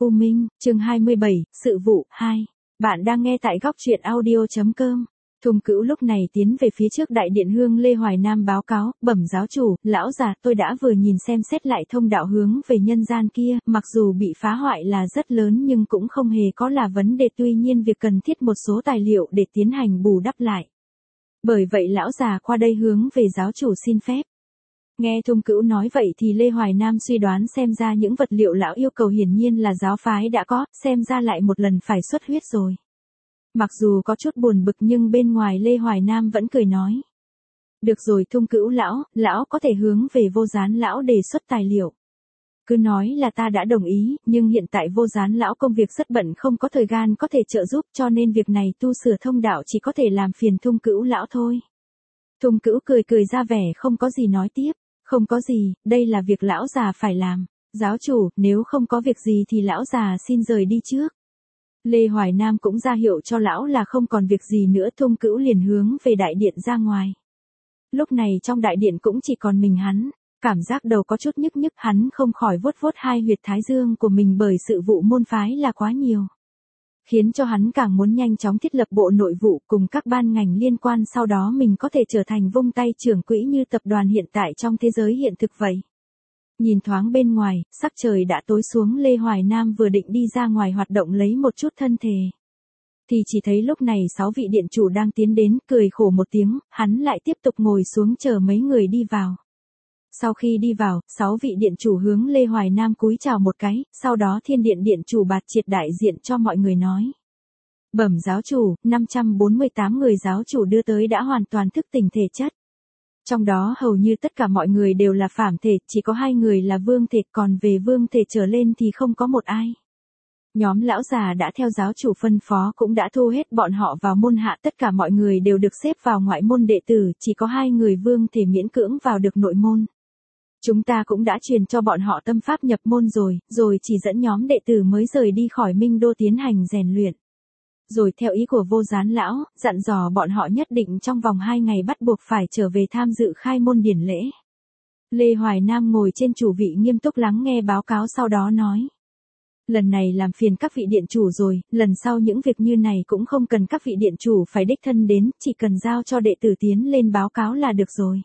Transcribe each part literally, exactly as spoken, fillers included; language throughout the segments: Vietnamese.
U Minh, chương hai mươi bảy, sự vụ, hai. Bạn đang nghe tại góc truyện audio.com. Thùng Cữu lúc này tiến về phía trước đại điện Hương Lê Hoài Nam báo cáo, bẩm giáo chủ, lão già, tôi đã vừa nhìn xem xét lại thông đạo hướng về nhân gian kia, mặc dù bị phá hoại là rất lớn nhưng cũng không hề có là vấn đề, tuy nhiên việc cần thiết một số tài liệu để tiến hành bù đắp lại. Bởi vậy lão già qua đây hướng về giáo chủ xin phép. Nghe Thùng Cữu nói vậy thì Lê Hoài Nam suy đoán xem ra những vật liệu lão yêu cầu hiển nhiên là giáo phái đã có, xem ra lại một lần phải xuất huyết rồi. Mặc dù có chút buồn bực nhưng bên ngoài Lê Hoài Nam vẫn cười nói. Được rồi Thùng Cữu lão, lão có thể hướng về Vô Gián lão đề xuất tài liệu. Cứ nói là ta đã đồng ý, nhưng hiện tại Vô Gián lão công việc rất bận không có thời gian có thể trợ giúp, cho nên việc này tu sửa thông đạo chỉ có thể làm phiền Thùng Cữu lão thôi. Thùng Cữu cười cười ra vẻ không có gì nói tiếp. Không có gì, đây là việc lão già phải làm. Giáo chủ, nếu không có việc gì thì lão già xin rời đi trước. Lê Hoài Nam cũng ra hiệu cho lão là không còn việc gì nữa. Thùng Cữu liền hướng về đại điện ra ngoài. Lúc này trong đại điện cũng chỉ còn mình hắn. Cảm giác đầu có chút nhức nhức, hắn không khỏi vuốt vuốt hai huyệt thái dương của mình bởi sự vụ môn phái là quá nhiều. Khiến cho hắn càng muốn nhanh chóng thiết lập bộ nội vụ cùng các ban ngành liên quan, sau đó mình có thể trở thành vung tay trưởng quỹ như tập đoàn hiện tại trong thế giới hiện thực vậy. Nhìn thoáng bên ngoài, sắc trời đã tối xuống, Lê Hoài Nam vừa định đi ra ngoài hoạt động lấy một chút thân thể. Thì chỉ thấy lúc này sáu vị điện chủ đang tiến đến, cười khổ một tiếng, hắn lại tiếp tục ngồi xuống chờ mấy người đi vào. Sau khi đi vào, sáu vị điện chủ hướng Lê Hoài Nam cúi chào một cái, sau đó Thiên Điện điện chủ Bạt Triệt đại diện cho mọi người nói. Bẩm giáo chủ, năm trăm bốn mươi tám người giáo chủ đưa tới đã hoàn toàn thức tỉnh thể chất. Trong đó hầu như tất cả mọi người đều là phàm thể, chỉ có hai người là vương thể, còn về vương thể trở lên thì không có một ai. Nhóm lão già đã theo giáo chủ phân phó cũng đã thu hết bọn họ vào môn hạ, tất cả mọi người đều được xếp vào ngoại môn đệ tử, chỉ có hai người vương thể miễn cưỡng vào được nội môn. Chúng ta cũng đã truyền cho bọn họ tâm pháp nhập môn rồi, rồi chỉ dẫn nhóm đệ tử mới rời đi khỏi Minh Đô tiến hành rèn luyện. Rồi theo ý của Vô Gián lão, dặn dò bọn họ nhất định trong vòng hai ngày bắt buộc phải trở về tham dự khai môn điển lễ. Lê Hoài Nam ngồi trên chủ vị nghiêm túc lắng nghe báo cáo sau đó nói. Lần này làm phiền các vị điện chủ rồi, lần sau những việc như này cũng không cần các vị điện chủ phải đích thân đến, chỉ cần giao cho đệ tử tiến lên báo cáo là được rồi.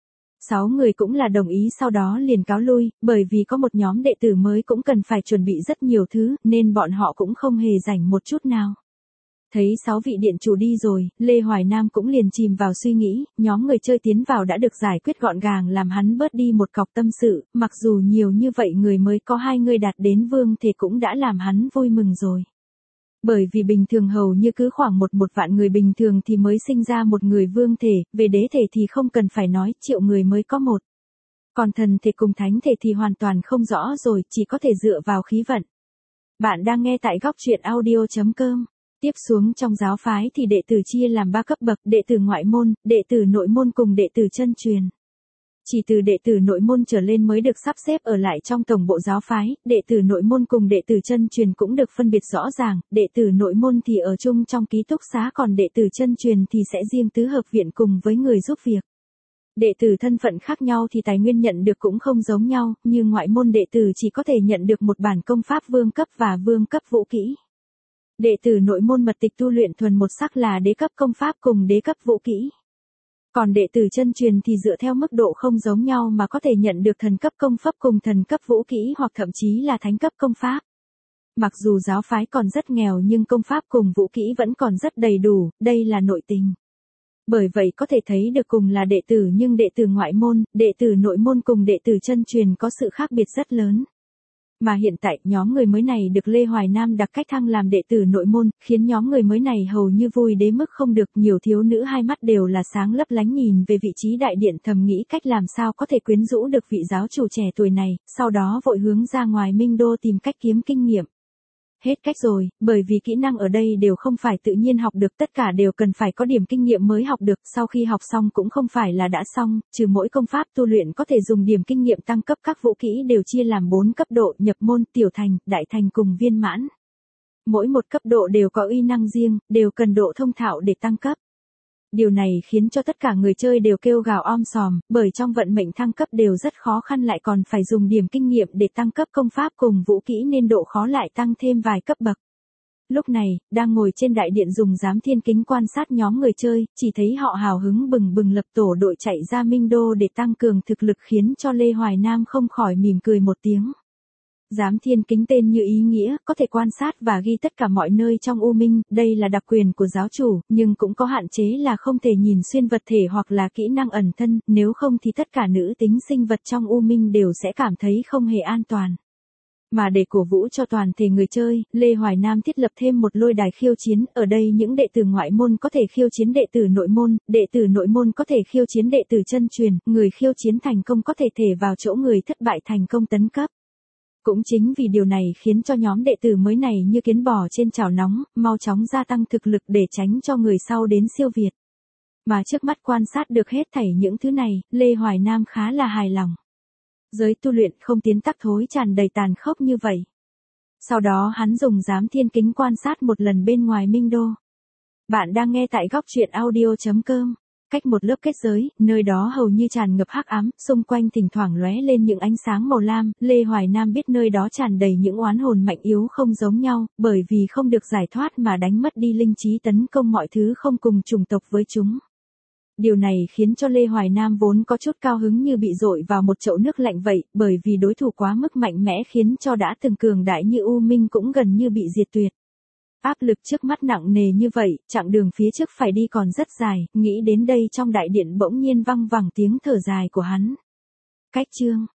Sáu người cũng là đồng ý, sau đó liền cáo lui, bởi vì có một nhóm đệ tử mới cũng cần phải chuẩn bị rất nhiều thứ, nên bọn họ cũng không hề rảnh một chút nào. Thấy sáu vị điện chủ đi rồi, Lê Hoài Nam cũng liền chìm vào suy nghĩ, nhóm người chơi tiến vào đã được giải quyết gọn gàng làm hắn bớt đi một cọc tâm sự, mặc dù nhiều như vậy người mới có hai người đạt đến vương thể cũng đã làm hắn vui mừng rồi. Bởi vì bình thường hầu như cứ khoảng một một vạn người bình thường thì mới sinh ra một người vương thể, về đế thể thì không cần phải nói, triệu người mới có một. Còn thần thể cùng thánh thể thì hoàn toàn không rõ rồi, chỉ có thể dựa vào khí vận. Bạn đang nghe tại góc truyện audio.com. Tiếp xuống trong giáo phái thì đệ tử chia làm ba cấp bậc, đệ tử ngoại môn, đệ tử nội môn cùng đệ tử chân truyền. Chỉ từ đệ tử nội môn trở lên mới được sắp xếp ở lại trong tổng bộ giáo phái, đệ tử nội môn cùng đệ tử chân truyền cũng được phân biệt rõ ràng, đệ tử nội môn thì ở chung trong ký túc xá, còn đệ tử chân truyền thì sẽ riêng tứ hợp viện cùng với người giúp việc. Đệ tử thân phận khác nhau thì tài nguyên nhận được cũng không giống nhau, như ngoại môn đệ tử chỉ có thể nhận được một bản công pháp vương cấp và vương cấp vũ kỹ. Đệ tử nội môn mật tịch tu luyện thuần một sắc là đế cấp công pháp cùng đế cấp vũ kỹ. Còn đệ tử chân truyền thì dựa theo mức độ không giống nhau mà có thể nhận được thần cấp công pháp cùng thần cấp vũ kỹ hoặc thậm chí là thánh cấp công pháp. Mặc dù giáo phái còn rất nghèo nhưng công pháp cùng vũ kỹ vẫn còn rất đầy đủ, đây là nội tình. Bởi vậy có thể thấy được cùng là đệ tử nhưng đệ tử ngoại môn, đệ tử nội môn cùng đệ tử chân truyền có sự khác biệt rất lớn. Mà hiện tại nhóm người mới này được Lê Hoài Nam đặc cách thăng làm đệ tử nội môn, khiến nhóm người mới này hầu như vui đến mức không được, nhiều thiếu nữ hai mắt đều là sáng lấp lánh nhìn về vị trí đại điện thầm nghĩ cách làm sao có thể quyến rũ được vị giáo chủ trẻ tuổi này, sau đó vội hướng ra ngoài Minh Đô tìm cách kiếm kinh nghiệm. Hết cách rồi, bởi vì kỹ năng ở đây đều không phải tự nhiên học được, tất cả đều cần phải có điểm kinh nghiệm mới học được, sau khi học xong cũng không phải là đã xong, trừ mỗi công pháp tu luyện có thể dùng điểm kinh nghiệm tăng cấp, các vũ kỹ đều chia làm bốn cấp độ, nhập môn, tiểu thành, đại thành cùng viên mãn. Mỗi một cấp độ đều có uy năng riêng, đều cần độ thông thạo để tăng cấp. Điều này khiến cho tất cả người chơi đều kêu gào om sòm, bởi trong vận mệnh thăng cấp đều rất khó khăn lại còn phải dùng điểm kinh nghiệm để tăng cấp công pháp cùng vũ kỹ nên độ khó lại tăng thêm vài cấp bậc. Lúc này, đang ngồi trên đại điện dùng giám thiên kính quan sát nhóm người chơi, chỉ thấy họ hào hứng bừng bừng lập tổ đội chạy ra Minh Đô để tăng cường thực lực khiến cho Lê Hoài Nam không khỏi mỉm cười một tiếng. Giám thiên kính tên như ý nghĩa, có thể quan sát và ghi tất cả mọi nơi trong U Minh, đây là đặc quyền của giáo chủ, nhưng cũng có hạn chế là không thể nhìn xuyên vật thể hoặc là kỹ năng ẩn thân, nếu không thì tất cả nữ tính sinh vật trong U Minh đều sẽ cảm thấy không hề an toàn. Mà để cổ vũ cho toàn thể người chơi, Lê Hoài Nam thiết lập thêm một lôi đài khiêu chiến, ở đây những đệ tử ngoại môn có thể khiêu chiến đệ tử nội môn, đệ tử nội môn có thể khiêu chiến đệ tử chân truyền, người khiêu chiến thành công có thể thể vào chỗ người thất bại thành công tấn cấp. Cũng chính vì điều này khiến cho nhóm đệ tử mới này như kiến bò trên chảo nóng, mau chóng gia tăng thực lực để tránh cho người sau đến siêu việt. Mà trước mắt quan sát được hết thảy những thứ này, Lê Hoài Nam khá là hài lòng. Giới tu luyện không tiến tắc thối tràn đầy tàn khốc như vậy. Sau đó hắn dùng giám thiên kính quan sát một lần bên ngoài Minh Đô. Bạn đang nghe tại góc truyện audio chấm com. Cách một lớp kết giới, nơi đó hầu như tràn ngập hắc ám, xung quanh thỉnh thoảng lóe lên những ánh sáng màu lam, Lê Hoài Nam biết nơi đó tràn đầy những oán hồn mạnh yếu không giống nhau, bởi vì không được giải thoát mà đánh mất đi linh trí tấn công mọi thứ không cùng chủng tộc với chúng. Điều này khiến cho Lê Hoài Nam vốn có chút cao hứng như bị dội vào một chậu nước lạnh vậy, bởi vì đối thủ quá mức mạnh mẽ khiến cho đã từng cường đại như U Minh cũng gần như bị diệt tuyệt. Áp lực trước mắt nặng nề như vậy, chặng đường phía trước phải đi còn rất dài, nghĩ đến đây trong đại điện bỗng nhiên văng vẳng tiếng thở dài của hắn. Cách chương